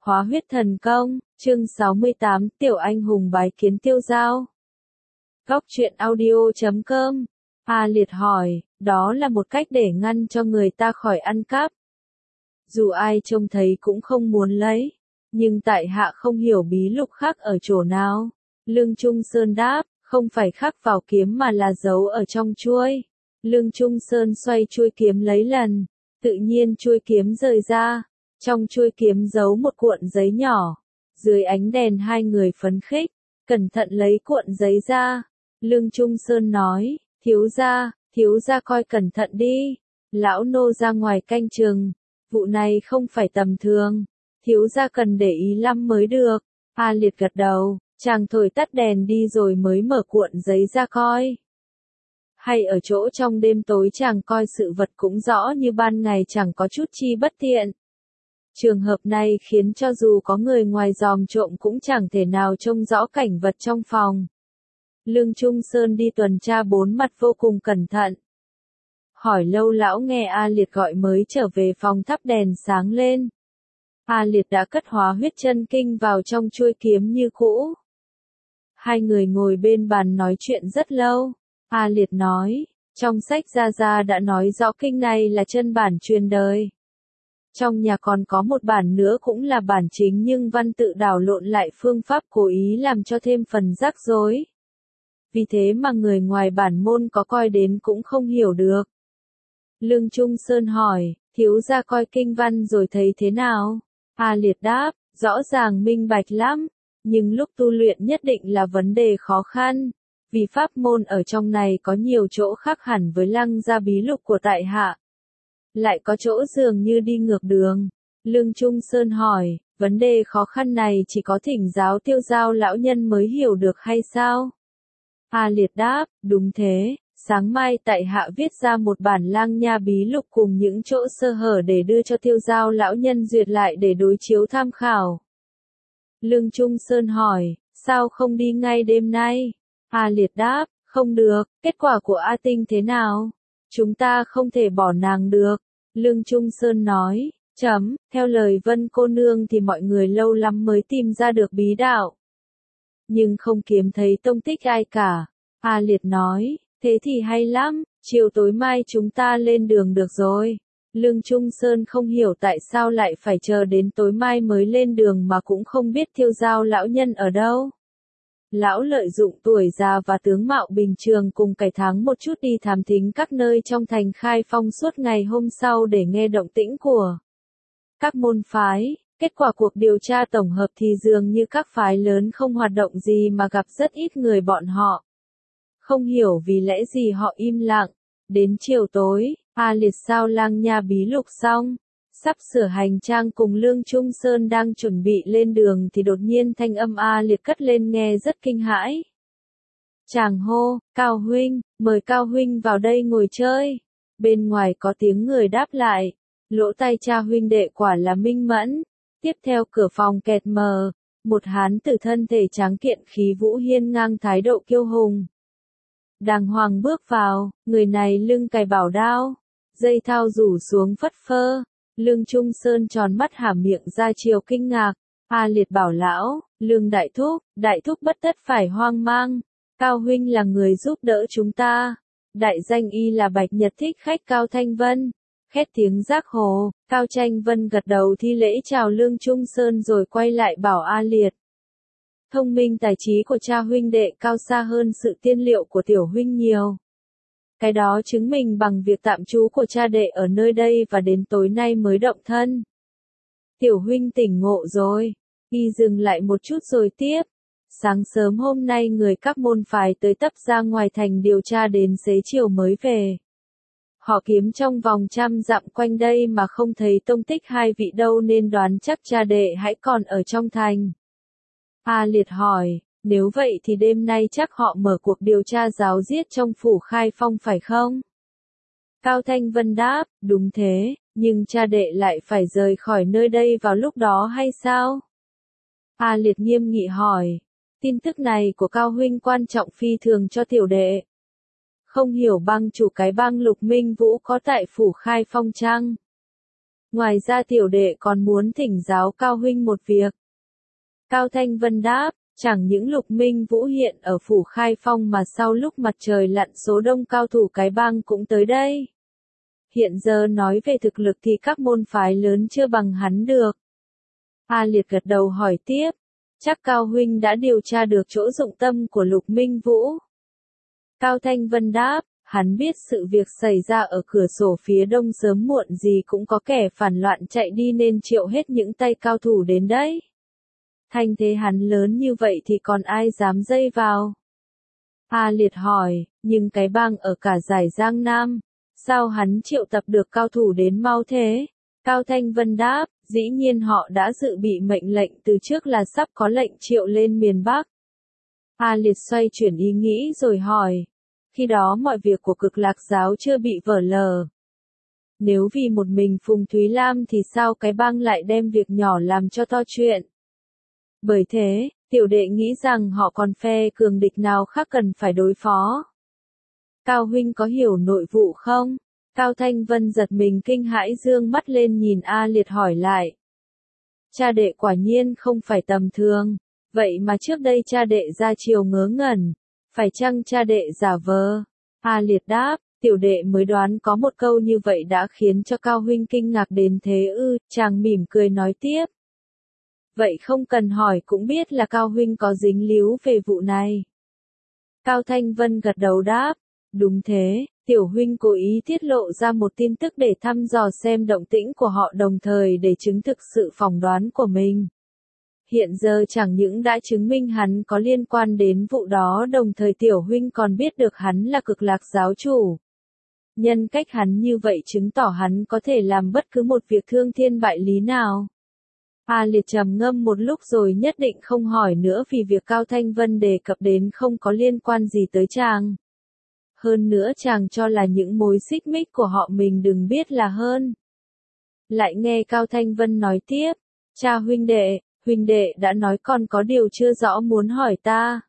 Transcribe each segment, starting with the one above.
Hóa huyết thần công, chương 68, Tiểu Anh hùng bái kiến Tiêu Giao. Góc truyện audio.com. A Liệt hỏi, đó là một cách để ngăn cho người ta khỏi ăn cắp. Dù ai trông thấy cũng không muốn lấy, nhưng tại hạ không hiểu bí lục khắc ở chỗ nào. Lương Trung Sơn đáp, không phải khắc vào kiếm mà là giấu ở trong chuôi. Lương Trung Sơn xoay chuôi kiếm lấy lần, tự nhiên chuôi kiếm rời ra. Trong chuôi kiếm giấu một cuộn giấy nhỏ. Dưới ánh đèn hai người phấn khích, cẩn thận lấy cuộn giấy ra. Lương Trung Sơn nói, thiếu gia coi cẩn thận đi. Lão nô ra ngoài canh chừng. Vụ này không phải tầm thường. Thiếu gia cần để ý lắm mới được. A Liệt gật đầu, chàng thổi tắt đèn đi rồi mới mở cuộn giấy ra coi. Hay ở chỗ trong đêm tối chàng coi sự vật cũng rõ như ban ngày chẳng có chút chi bất tiện. Trường hợp này khiến cho dù có người ngoài dòm trộm cũng chẳng thể nào trông rõ cảnh vật trong phòng. Lương Trung Sơn đi tuần tra bốn mặt vô cùng cẩn thận. Hỏi lâu lão nghe A Liệt gọi mới trở về phòng thắp đèn sáng lên. A Liệt đã cất hóa huyết chân kinh vào trong chuôi kiếm như cũ. Hai người ngồi bên bàn nói chuyện rất lâu. A Liệt nói, trong sách Gia Gia đã nói rõ kinh này là chân bản truyền đời. Trong nhà còn có một bản nữa cũng là bản chính nhưng văn tự đảo lộn lại phương pháp cố ý làm cho thêm phần rắc rối. Vì thế mà người ngoài bản môn có coi đến cũng không hiểu được. Lương Trung Sơn hỏi, thiếu gia coi kinh văn rồi thấy thế nào? A Liệt đáp, rõ ràng minh bạch lắm, nhưng lúc tu luyện nhất định là vấn đề khó khăn. Vì pháp môn ở trong này có nhiều chỗ khác hẳn với lăng gia bí lục của tại hạ. Lại có chỗ dường như đi ngược đường. Lương Trung Sơn hỏi, vấn đề khó khăn này chỉ có thỉnh giáo Tiêu Giao lão nhân mới hiểu được hay sao? A Liệt đáp, đúng thế, sáng mai tại hạ viết ra một bản lang nha bí lục cùng những chỗ sơ hở để đưa cho Tiêu Giao lão nhân duyệt lại để đối chiếu tham khảo. Lương Trung Sơn hỏi, sao không đi ngay đêm nay? A Liệt đáp, không được, kết quả của A Tinh thế nào? Chúng ta không thể bỏ nàng được. Lương Trung Sơn nói, theo lời Vân cô nương thì mọi người lâu lắm mới tìm ra được bí đạo. Nhưng không kiếm thấy tông tích ai cả. A Liệt nói, thế thì hay lắm, chiều tối mai chúng ta lên đường được rồi. Lương Trung Sơn không hiểu tại sao lại phải chờ đến tối mai mới lên đường mà cũng không biết Tiêu Giao lão nhân ở đâu. Lão lợi dụng tuổi già và tướng mạo bình thường cùng cải thắng một chút đi thám thính các nơi trong thành Khai Phong suốt ngày hôm sau để nghe động tĩnh của các môn phái. Kết quả cuộc điều tra tổng hợp thì dường như các phái lớn không hoạt động gì mà gặp rất ít người bọn họ. Không hiểu vì lẽ gì họ im lặng. Đến chiều tối, A Liệt sao lang nha bí lục xong. Sắp sửa hành trang cùng Lương Trung Sơn đang chuẩn bị lên đường thì đột nhiên thanh âm A Liệt cất lên nghe rất kinh hãi. Chàng hô, Cao huynh, mời Cao huynh vào đây ngồi chơi. Bên ngoài có tiếng người đáp lại. Lỗ tai cha huynh đệ quả là minh mẫn. Tiếp theo cửa phòng kẹt mờ. Một hán tử thân thể tráng kiện khí vũ hiên ngang thái độ kiêu hùng. Đàng hoàng bước vào, người này lưng cài bảo đao. Dây thao rủ xuống phất phơ. Lương Trung Sơn tròn mắt há miệng ra chiều kinh ngạc. A Liệt bảo lão, Lương đại thúc bất tất phải hoang mang. Cao huynh là người giúp đỡ chúng ta. Đại danh y là Bạch Nhật thích khách Cao Thanh Vân. Khét tiếng giác hồ, Cao Tranh Vân gật đầu thi lễ chào Lương Trung Sơn rồi quay lại bảo A Liệt. Thông minh tài trí của cha huynh đệ cao xa hơn sự tiên liệu của tiểu huynh nhiều. Cái đó chứng minh bằng việc tạm trú của cha đệ ở nơi đây và đến tối nay mới động thân. Tiểu huynh tỉnh ngộ rồi. Y dừng lại một chút rồi tiếp. Sáng sớm hôm nay người các môn phái tới tấp ra ngoài thành điều tra đến xế chiều mới về. Họ kiếm trong vòng 100 dặm quanh đây mà không thấy tông tích hai vị đâu nên đoán chắc cha đệ hãy còn ở trong thành. A Liệt hỏi, nếu vậy thì đêm nay chắc họ mở cuộc điều tra giáo giết trong phủ Khai Phong phải không? Cao Thanh Vân đáp, đúng thế, nhưng cha đệ lại phải rời khỏi nơi đây vào lúc đó hay sao? A Liệt nghiêm nghị hỏi, tin tức này của Cao huynh quan trọng phi thường cho tiểu đệ. Không hiểu bang chủ cái bang Lục Minh Vũ có tại phủ Khai Phong chăng? Ngoài ra tiểu đệ còn muốn thỉnh giáo Cao huynh một việc. Cao Thanh Vân đáp, chẳng những Lục Minh Vũ hiện ở phủ Khai Phong mà sau lúc mặt trời lặn số đông cao thủ cái bang cũng tới đây. Hiện giờ nói về thực lực thì các môn phái lớn chưa bằng hắn được. A Liệt gật đầu hỏi tiếp, chắc Cao huynh đã điều tra được chỗ dụng tâm của Lục Minh Vũ. Cao Thanh Vân đáp, hắn biết sự việc xảy ra ở cửa sổ phía đông sớm muộn gì cũng có kẻ phản loạn chạy đi nên triệu hết những tay cao thủ đến đấy. Thanh thế hắn lớn như vậy thì còn ai dám dây vào? A Liệt hỏi, nhưng cái bang ở cả dải Giang Nam, sao hắn triệu tập được cao thủ đến mau thế? Cao Thanh Vân đáp, dĩ nhiên họ đã dự bị mệnh lệnh từ trước là sắp có lệnh triệu lên miền Bắc. A Liệt xoay chuyển ý nghĩ rồi hỏi, khi đó mọi việc của Cực Lạc giáo chưa bị vỡ lờ. Nếu vì một mình Phùng Thúy Lam thì sao cái bang lại đem việc nhỏ làm cho to chuyện? Bởi thế, tiểu đệ nghĩ rằng họ còn phe cường địch nào khác cần phải đối phó. Cao huynh có hiểu nội vụ không? Cao Thanh Vân giật mình kinh hãi dương mắt lên nhìn A Liệt hỏi lại. Cha đệ quả nhiên không phải tầm thường, vậy mà trước đây cha đệ ra chiều ngớ ngẩn, phải chăng cha đệ giả vờ? A Liệt đáp, tiểu đệ mới đoán có một câu như vậy đã khiến cho Cao huynh kinh ngạc đến thế ư, chàng mỉm cười nói tiếp. Vậy không cần hỏi cũng biết là Cao huynh có dính líu về vụ này. Cao Thanh Vân gật đầu đáp, đúng thế, tiểu huynh cố ý tiết lộ ra một tin tức để thăm dò xem động tĩnh của họ đồng thời để chứng thực sự phỏng đoán của mình. Hiện giờ chẳng những đã chứng minh hắn có liên quan đến vụ đó đồng thời tiểu huynh còn biết được hắn là Cực Lạc giáo chủ. Nhân cách hắn như vậy chứng tỏ hắn có thể làm bất cứ một việc thương thiên bại lý nào. A Liệt trầm ngâm một lúc rồi nhất định không hỏi nữa vì việc Cao Thanh Vân đề cập đến không có liên quan gì tới chàng. Hơn nữa chàng cho là những mối xích mích của họ mình đừng biết là hơn. Lại nghe Cao Thanh Vân nói tiếp, cha huynh đệ đã nói con có điều chưa rõ muốn hỏi ta.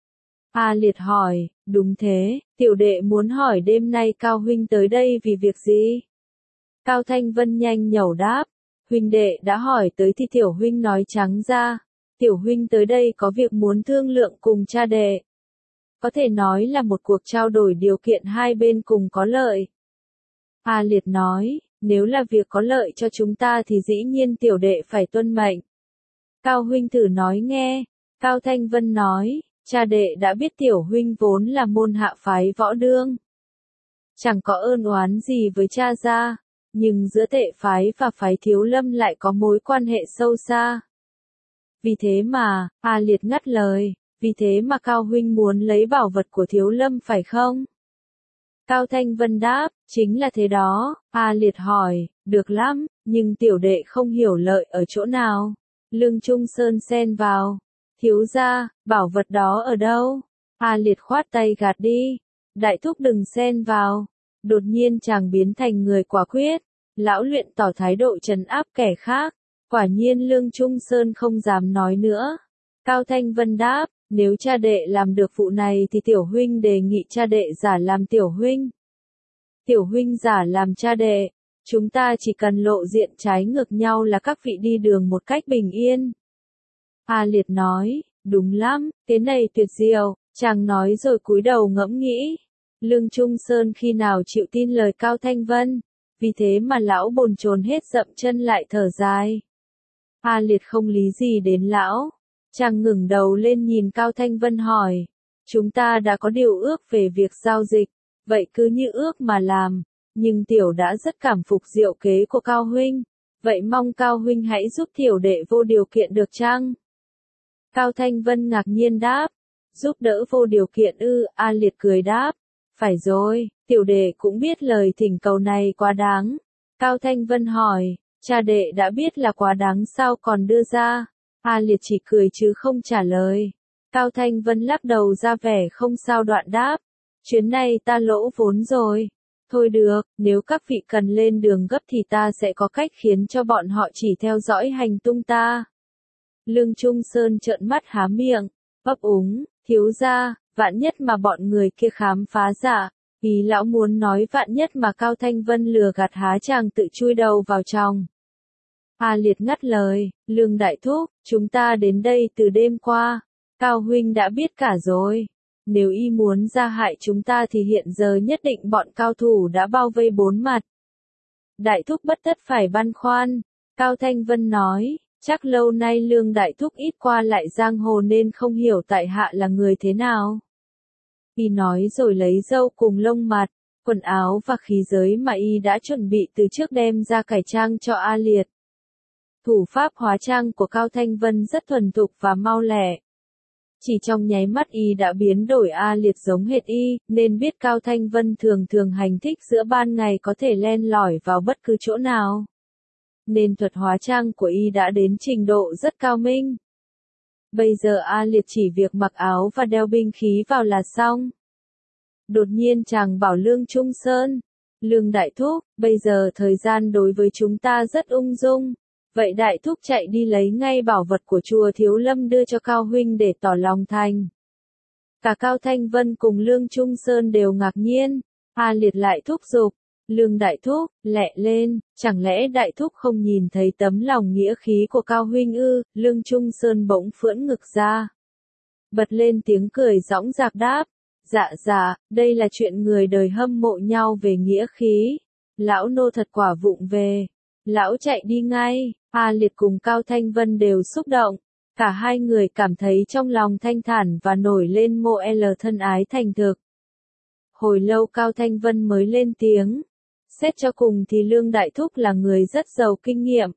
A Liệt hỏi, đúng thế, tiểu đệ muốn hỏi đêm nay Cao huynh tới đây vì việc gì? Cao Thanh Vân nhanh nhẩu đáp, huynh đệ đã hỏi tới thì tiểu huynh nói trắng ra, tiểu huynh tới đây có việc muốn thương lượng cùng cha đệ. Có thể nói là một cuộc trao đổi điều kiện hai bên cùng có lợi. A Liệt nói, nếu là việc có lợi cho chúng ta thì dĩ nhiên tiểu đệ phải tuân mệnh. Cao huynh thử nói nghe. Cao Thanh Vân nói, cha đệ đã biết tiểu huynh vốn là môn hạ phái Võ Đương. Chẳng có ơn oán gì với cha gia, nhưng giữa Tệ phái và phái Thiếu Lâm lại có mối quan hệ sâu xa. Vì thế mà, A Liệt ngắt lời, vì thế mà Cao huynh muốn lấy bảo vật của Thiếu Lâm phải không? Cao Thanh Vân đáp, chính là thế đó. A Liệt hỏi, được lắm, nhưng tiểu đệ không hiểu lợi ở chỗ nào. Lương Trung Sơn xen vào, thiếu gia, bảo vật đó ở đâu? A Liệt khoát tay gạt đi, đại thúc đừng xen vào. Đột nhiên chàng biến thành người quả quyết, lão luyện tỏ thái độ trấn áp kẻ khác. Quả nhiên Lương Trung Sơn không dám nói nữa. Cao Thanh Vân đáp, nếu cha đệ làm được vụ này thì tiểu huynh đề nghị cha đệ giả làm tiểu huynh. Tiểu huynh giả làm cha đệ, chúng ta chỉ cần lộ diện trái ngược nhau là các vị đi đường một cách bình yên. A Liệt nói, đúng lắm, cái này tuyệt diệu, chàng nói rồi cúi đầu ngẫm nghĩ. Lương Trung Sơn khi nào chịu tin lời Cao Thanh Vân, vì thế mà lão bồn chồn hết dậm chân lại thở dài. A Liệt không lý gì đến lão. Chàng ngẩng đầu lên nhìn Cao Thanh Vân hỏi, chúng ta đã có điều ước về việc giao dịch, vậy cứ như ước mà làm, nhưng tiểu đã rất cảm phục diệu kế của Cao huynh, vậy mong Cao huynh hãy giúp tiểu đệ vô điều kiện được chăng? Cao Thanh Vân ngạc nhiên đáp, giúp đỡ vô điều kiện ư? A Liệt cười đáp, phải rồi, tiểu đệ cũng biết lời thỉnh cầu này quá đáng. Cao Thanh Vân hỏi, cha đệ đã biết là quá đáng sao còn đưa ra? A Liệt chỉ cười chứ không trả lời. Cao Thanh Vân lắc đầu ra vẻ không sao đoạn đáp. Chuyến này ta lỗ vốn rồi. Thôi được, nếu các vị cần lên đường gấp thì ta sẽ có cách khiến cho bọn họ chỉ theo dõi hành tung ta. Lương Trung Sơn trợn mắt há miệng, ấp úng, thiếu gia, vạn nhất mà bọn người kia khám phá ra. Ý lão muốn nói vạn nhất mà Cao Thanh Vân lừa gạt há chàng tự chui đầu vào trong. A Liệt ngắt lời, Lương đại thúc, chúng ta đến đây từ đêm qua. Cao huynh đã biết cả rồi. Nếu y muốn ra hại chúng ta thì hiện giờ nhất định bọn cao thủ đã bao vây bốn mặt. Đại thúc bất tất phải băn khoăn. Cao Thanh Vân nói, chắc lâu nay Lương đại thúc ít qua lại giang hồ nên không hiểu tại hạ là người thế nào. Y nói rồi lấy râu cùng lông mặt, quần áo và khí giới mà y đã chuẩn bị từ trước đem ra cải trang cho A Liệt. Thủ pháp hóa trang của Cao Thanh Vân rất thuần thục và mau lẹ. Chỉ trong nháy mắt y đã biến đổi A Liệt giống hệt y, nên biết Cao Thanh Vân thường thường hành thích giữa ban ngày có thể len lỏi vào bất cứ chỗ nào. Nên thuật hóa trang của y đã đến trình độ rất cao minh. Bây giờ A Liệt chỉ việc mặc áo và đeo binh khí vào là xong. Đột nhiên chàng bảo Lương Trung Sơn, Lương đại thúc, bây giờ thời gian đối với chúng ta rất ung dung. Vậy đại thúc chạy đi lấy ngay bảo vật của chùa Thiếu Lâm đưa cho Cao huynh để tỏ lòng thành. Cả Cao Thanh Vân cùng Lương Trung Sơn đều ngạc nhiên. A Liệt lại thúc giục, Lương đại thúc, lẹ lên, chẳng lẽ đại thúc không nhìn thấy tấm lòng nghĩa khí của Cao huynh ư? Lương Trung Sơn bỗng phưỡn ngực ra, bật lên tiếng cười dõng dạc đáp, dạ, đây là chuyện người đời hâm mộ nhau về nghĩa khí. Lão nô thật quả vụng về. Lão chạy đi ngay. A Liệt cùng Cao Thanh Vân đều xúc động. Cả hai người cảm thấy trong lòng thanh thản và nổi lên mộ thân ái thành thực. Hồi lâu Cao Thanh Vân mới lên tiếng. Xét cho cùng thì Lương đại thúc là người rất giàu kinh nghiệm.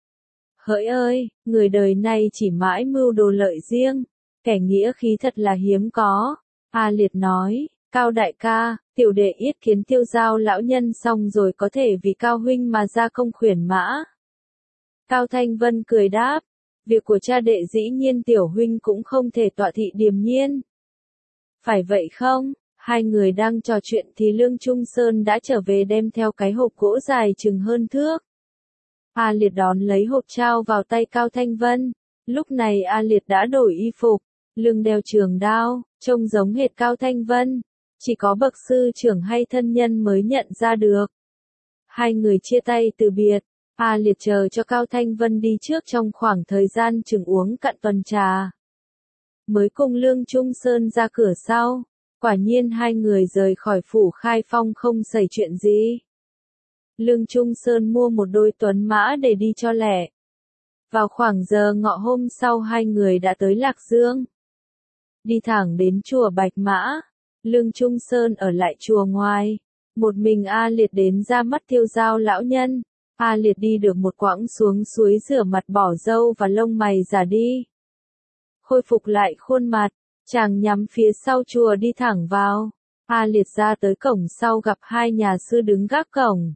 Hỡi ơi, người đời này chỉ mãi mưu đồ lợi riêng. Kẻ nghĩa khí thật là hiếm có. A Liệt nói, Cao đại ca, tiểu đệ yết kiến Tiêu Giao lão nhân xong rồi có thể vì Cao huynh mà ra công khuyển mã. Cao Thanh Vân cười đáp, việc của cha đệ dĩ nhiên tiểu huynh cũng không thể tọa thị điềm nhiên. Phải vậy không? Hai người đang trò chuyện thì Lương Trung Sơn đã trở về đem theo cái hộp gỗ dài chừng hơn thước. A Liệt đón lấy hộp trao vào tay Cao Thanh Vân. Lúc này A Liệt đã đổi y phục, lưng đeo trường đao, trông giống hệt Cao Thanh Vân. Chỉ có bậc sư trưởng hay thân nhân mới nhận ra được. Hai người chia tay từ biệt. A Liệt chờ cho Cao Thanh Vân đi trước trong khoảng thời gian chừng uống cạn tuần trà. Mới cùng Lương Trung Sơn ra cửa sau. Quả nhiên hai người rời khỏi phủ Khai Phong không xảy chuyện gì. Lương Trung Sơn mua một đôi tuấn mã để đi cho lẹ. Vào khoảng giờ ngọ hôm sau hai người đã tới Lạc Dương. Đi thẳng đến chùa Bạch Mã. Lương Trung Sơn ở lại chùa ngoài. Một mình A Liệt đến ra mắt Tiêu Giao lão nhân. A Liệt đi được một quãng xuống suối rửa mặt bỏ râu và lông mày giả đi. Khôi phục lại khuôn mặt, chàng nhắm phía sau chùa đi thẳng vào. A Liệt ra tới cổng sau gặp hai nhà sư đứng gác cổng.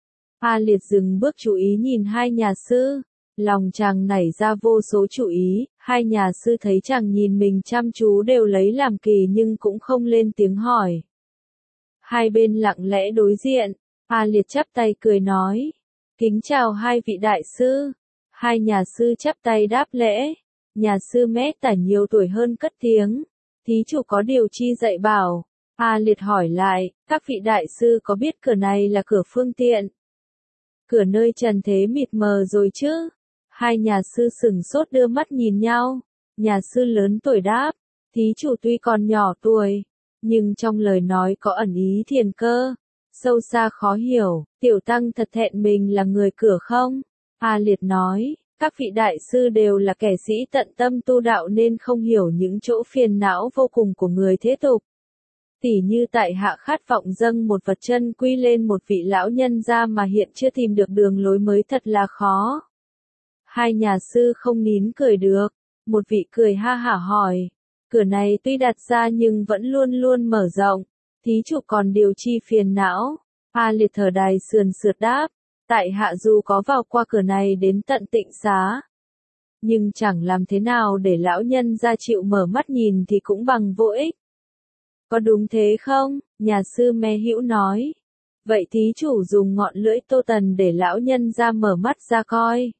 A Liệt dừng bước chú ý nhìn hai nhà sư. Lòng chàng nảy ra vô số chú ý, hai nhà sư thấy chàng nhìn mình chăm chú đều lấy làm kỳ nhưng cũng không lên tiếng hỏi. Hai bên lặng lẽ đối diện, A Liệt chắp tay cười nói, kính chào hai vị đại sư. Hai nhà sư chắp tay đáp lễ, nhà sư Mét Tả nhiều tuổi hơn cất tiếng, thí chủ có điều chi dạy bảo. A Liệt hỏi lại, các vị đại sư có biết cửa này là cửa phương tiện? Cửa nơi trần thế mịt mờ rồi chứ? Hai nhà sư sửng sốt đưa mắt nhìn nhau. Nhà sư lớn tuổi đáp, thí chủ tuy còn nhỏ tuổi, nhưng trong lời nói có ẩn ý thiền cơ, sâu xa khó hiểu, tiểu tăng thật thẹn mình là người cửa không? A Liệt nói, các vị đại sư đều là kẻ sĩ tận tâm tu đạo nên không hiểu những chỗ phiền não vô cùng của người thế tục. Tỉ như tại hạ khát vọng dâng một vật chân quy lên một vị lão nhân ra mà hiện chưa tìm được đường lối mới thật là khó. Hai nhà sư không nín cười được, một vị cười ha hả hỏi, cửa này tuy đặt ra nhưng vẫn luôn luôn mở rộng, thí chủ còn điều chi phiền não? A Liệt thở đài sườn sượt đáp, tại hạ dù có vào qua cửa này đến tận Tịnh Xá, nhưng chẳng làm thế nào để lão nhân ra chịu mở mắt nhìn thì cũng bằng vô ích. Có đúng thế không? Nhà sư Me Hữu nói. Vậy thí chủ dùng ngọn lưỡi Tô Tần để lão nhân ra mở mắt ra coi.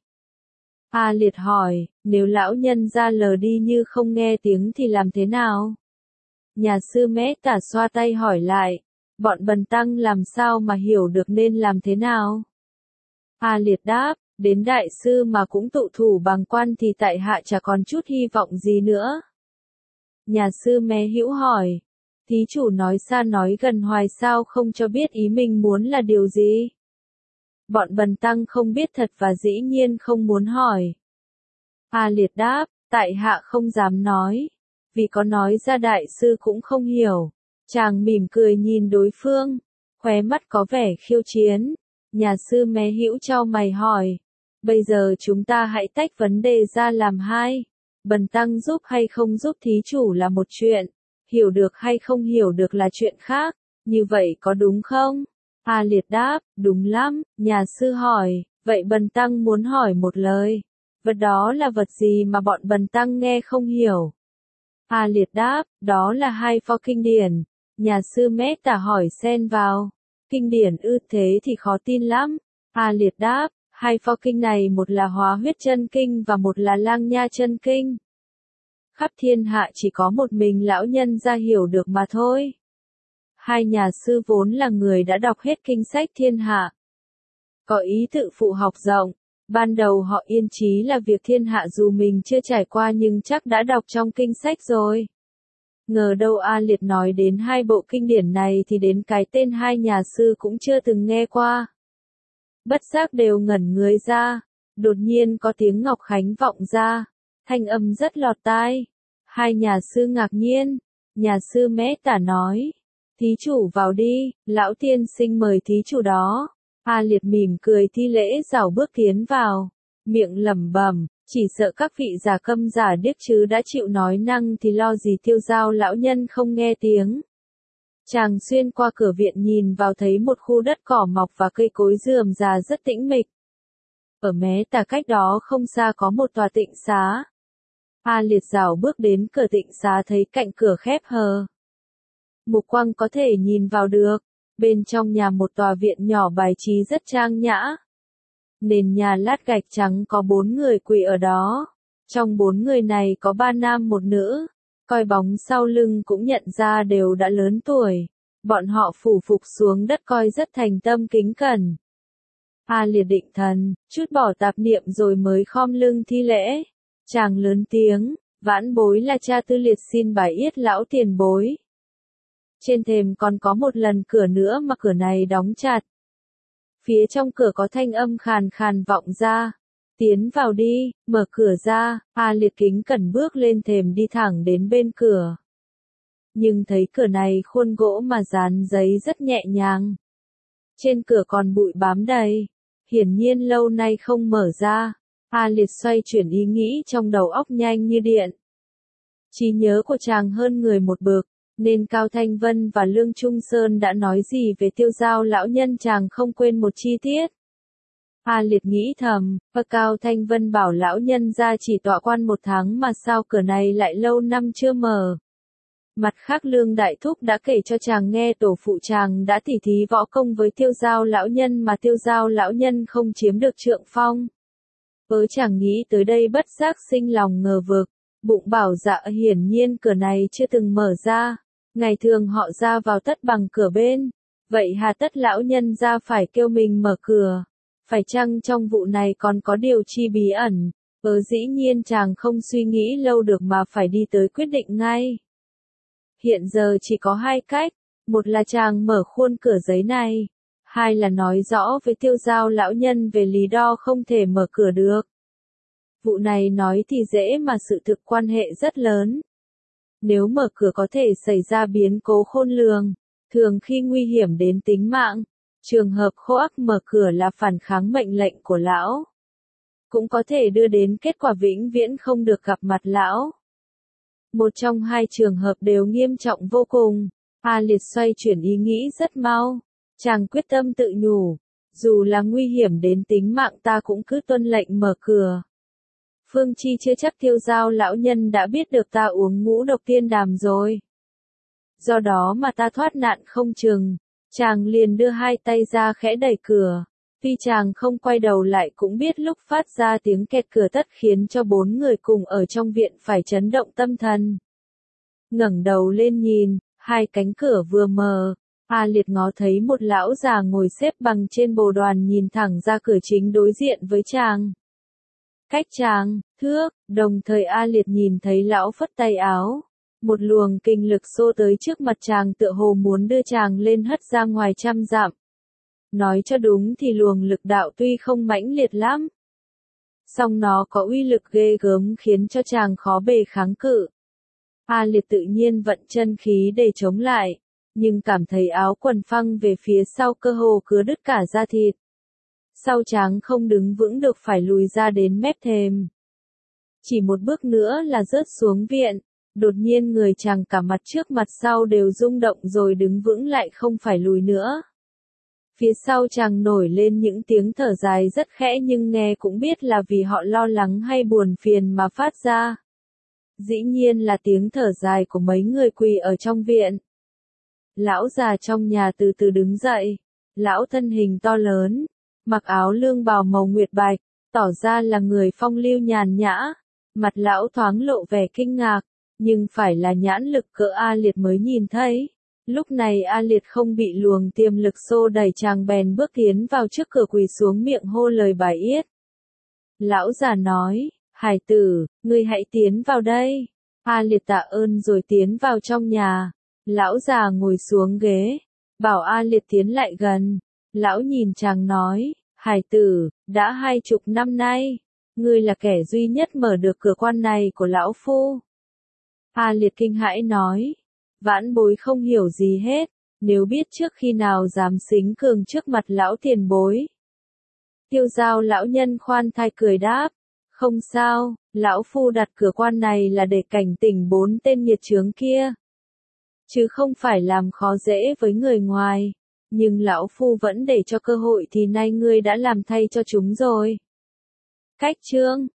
A Liệt hỏi, nếu lão nhân ra lờ đi như không nghe tiếng thì làm thế nào? Nhà sư Mét Tả xoa tay hỏi lại, bọn bần tăng làm sao mà hiểu được nên làm thế nào? A Liệt đáp, Đến đại sư mà cũng tụ thủ bằng quan thì tại hạ chả còn chút hy vọng gì nữa. Nhà sư Mé Hữu hỏi, thí chủ nói xa nói gần hoài sao không cho biết ý mình muốn là điều gì? Bọn bần tăng không biết thật và dĩ nhiên không muốn hỏi. A Liệt đáp, tại hạ không dám nói, vì có nói ra đại sư cũng không hiểu. Chàng mỉm cười nhìn đối phương, khóe mắt có vẻ khiêu chiến. Nhà sư Mé Hữu chau mày hỏi, bây giờ chúng ta hãy tách vấn đề ra làm hai. Bần tăng giúp hay không giúp thí chủ là một chuyện, hiểu được hay không hiểu được là chuyện khác, như vậy có đúng không? A Liệt đáp, đúng lắm. Nhà sư hỏi, vậy bần tăng muốn hỏi một lời, vật đó là vật gì mà bọn bần tăng nghe không hiểu? A Liệt đáp, đó là hai pho kinh điển. Nhà sư Mét Tả hỏi xen vào, kinh điển ư, thế thì khó tin lắm. A Liệt đáp, hai pho kinh này một là Hóa Huyết Chân Kinh và một là Lang Nha Chân Kinh. Khắp thiên hạ chỉ có một mình lão nhân gia hiểu được mà thôi. Hai nhà sư vốn là người đã đọc hết kinh sách thiên hạ, có ý tự phụ học rộng. Ban đầu họ yên chí là việc thiên hạ dù mình chưa trải qua nhưng chắc đã đọc trong kinh sách rồi. Ngờ đâu A Liệt nói đến hai bộ kinh điển này thì đến cái tên hai nhà sư cũng chưa từng nghe qua. Bất giác đều ngẩn người ra, đột nhiên có tiếng Ngọc Khánh vọng ra, thanh âm rất lọt tai. Hai nhà sư ngạc nhiên, nhà sư Mét Tả nói, thí chủ vào đi, lão tiên sinh mời thí chủ đó. A Liệt mỉm cười thi lễ rảo bước tiến vào, miệng lẩm bẩm, chỉ sợ các vị giả câm giả điếc chứ đã chịu nói năng thì lo gì Tiêu Dao lão nhân không nghe tiếng. Chàng xuyên qua cửa viện nhìn vào thấy một khu đất cỏ mọc và cây cối rườm rà rất tĩnh mịch. Ở mé tả cách đó không xa có một tòa tịnh xá. A Liệt rảo bước đến cửa tịnh xá thấy cạnh cửa khép hờ. Mục quang có thể nhìn vào được. Bên trong nhà một tòa viện nhỏ bài trí rất trang nhã. Nền nhà lát gạch trắng có 4 người quỳ ở đó. Trong 4 người này có 3 nam một nữ. Coi bóng sau lưng cũng nhận ra đều đã lớn tuổi. Bọn họ phủ phục xuống đất coi rất thành tâm kính cẩn. A Liệt định thần, chút bỏ tạp niệm rồi mới khom lưng thi lễ. Chàng lớn tiếng, vãn bối là cha Tư Liệt xin bái yết lão tiền bối. Trên thềm còn có một lần cửa nữa mà cửa này đóng chặt. Phía trong cửa có thanh âm khàn khàn vọng ra. Tiến vào đi, mở cửa ra. A Liệt kính cẩn bước lên thềm đi thẳng đến bên cửa. Nhưng thấy cửa này khuôn gỗ mà dán giấy rất nhẹ nhàng. Trên cửa còn bụi bám đầy. Hiển nhiên lâu nay không mở ra. A Liệt xoay chuyển ý nghĩ trong đầu óc nhanh như điện. Trí nhớ của chàng hơn người một bậc, nên Cao Thanh Vân và Lương Trung Sơn đã nói gì về Tiêu Dao lão nhân chàng không quên một chi tiết. A Liệt nghĩ thầm, và Cao Thanh Vân bảo lão nhân ra chỉ tọa quan 1 tháng mà sao cửa này lại lâu năm chưa mở. Mặt khác Lương Đại Thúc đã kể cho chàng nghe tổ phụ chàng đã tỉ thí võ công với Tiêu Dao lão nhân mà Tiêu Dao lão nhân không chiếm được trượng phong. Chàng nghĩ tới đây bất giác sinh lòng ngờ vực, bụng bảo dạ hiển nhiên cửa này chưa từng mở ra, ngày thường họ ra vào tất bằng cửa bên, vậy hà tất lão nhân ra phải kêu mình mở cửa, phải chăng trong vụ này còn có điều chi bí ẩn, dĩ nhiên chàng không suy nghĩ lâu được mà phải đi tới quyết định ngay. Hiện giờ chỉ có 2 cách, một là chàng mở khuôn cửa giấy này. 2 là nói rõ với Tiêu Dao lão nhân về lý do không thể mở cửa được. Vụ này nói thì dễ mà sự thực quan hệ rất lớn. Nếu mở cửa có thể xảy ra biến cố khôn lường, thường khi nguy hiểm đến tính mạng. Trường hợp khô ắc mở cửa là phản kháng mệnh lệnh của lão. Cũng có thể đưa đến kết quả vĩnh viễn không được gặp mặt lão. Một trong 2 trường hợp đều nghiêm trọng vô cùng. A Liệt xoay chuyển ý nghĩ rất mau. Chàng quyết tâm tự nhủ, dù là nguy hiểm đến tính mạng ta cũng cứ tuân lệnh mở cửa. Phương Chi chưa chắc Tiêu Dao lão nhân đã biết được ta uống ngũ độc tiên đàm rồi. Do đó mà ta thoát nạn không chừng. Chàng liền đưa 2 tay ra khẽ đẩy cửa. Tuy chàng không quay đầu lại cũng biết lúc phát ra tiếng kẹt cửa tất khiến cho 4 người cùng ở trong viện phải chấn động tâm thần. Ngẩng đầu lên nhìn, 2 cánh cửa vừa mở. A Liệt ngó thấy một lão già ngồi xếp bằng trên bồ đoàn nhìn thẳng ra cửa chính đối diện với chàng. Cách chàng, thước, đồng thời A Liệt nhìn thấy lão phất tay áo. Một luồng kinh lực xô tới trước mặt chàng tựa hồ muốn đưa chàng lên hất ra ngoài trăm dặm. Nói cho đúng thì luồng lực đạo tuy không mãnh liệt lắm, song nó có uy lực ghê gớm khiến cho chàng khó bề kháng cự. A Liệt tự nhiên vận chân khí để chống lại, nhưng cảm thấy áo quần phăng về phía sau cơ hồ cứa đứt cả da thịt. Sau chàng không đứng vững được phải lùi ra đến mép thềm. Chỉ một bước nữa là rớt xuống viện, đột nhiên người chàng cả mặt trước mặt sau đều rung động rồi đứng vững lại không phải lùi nữa. Phía sau chàng nổi lên những tiếng thở dài rất khẽ nhưng nghe cũng biết là vì họ lo lắng hay buồn phiền mà phát ra. Dĩ nhiên là tiếng thở dài của mấy người quỳ ở trong viện. Lão già trong nhà từ từ đứng dậy, lão thân hình to lớn, mặc áo lương bào màu nguyệt bạch, tỏ ra là người phong lưu nhàn nhã, mặt lão thoáng lộ vẻ kinh ngạc, nhưng phải là nhãn lực cỡ A Liệt mới nhìn thấy. Lúc này A Liệt không bị luồng tiềm lực xô đẩy chàng bèn bước tiến vào trước cửa quỳ xuống miệng hô lời bài yết. Lão già nói, hải tử, ngươi hãy tiến vào đây. A Liệt tạ ơn rồi tiến vào trong nhà. Lão già ngồi xuống ghế, bảo A Liệt tiến lại gần. Lão nhìn chàng nói, hải tử, đã 20 năm nay, ngươi là kẻ duy nhất mở được cửa quan này của lão phu. A Liệt kinh hãi nói, vãn bối không hiểu gì hết, nếu biết trước khi nào dám xính cường trước mặt lão tiền bối. Tiêu Dao lão nhân khoan thai cười đáp, không sao, lão phu đặt cửa quan này là để cảnh tỉnh 4 tên nghiệt chướng kia, chứ không phải làm khó dễ với người ngoài, nhưng lão phu vẫn để cho cơ hội thì nay ngươi đã làm thay cho chúng rồi. Cách chương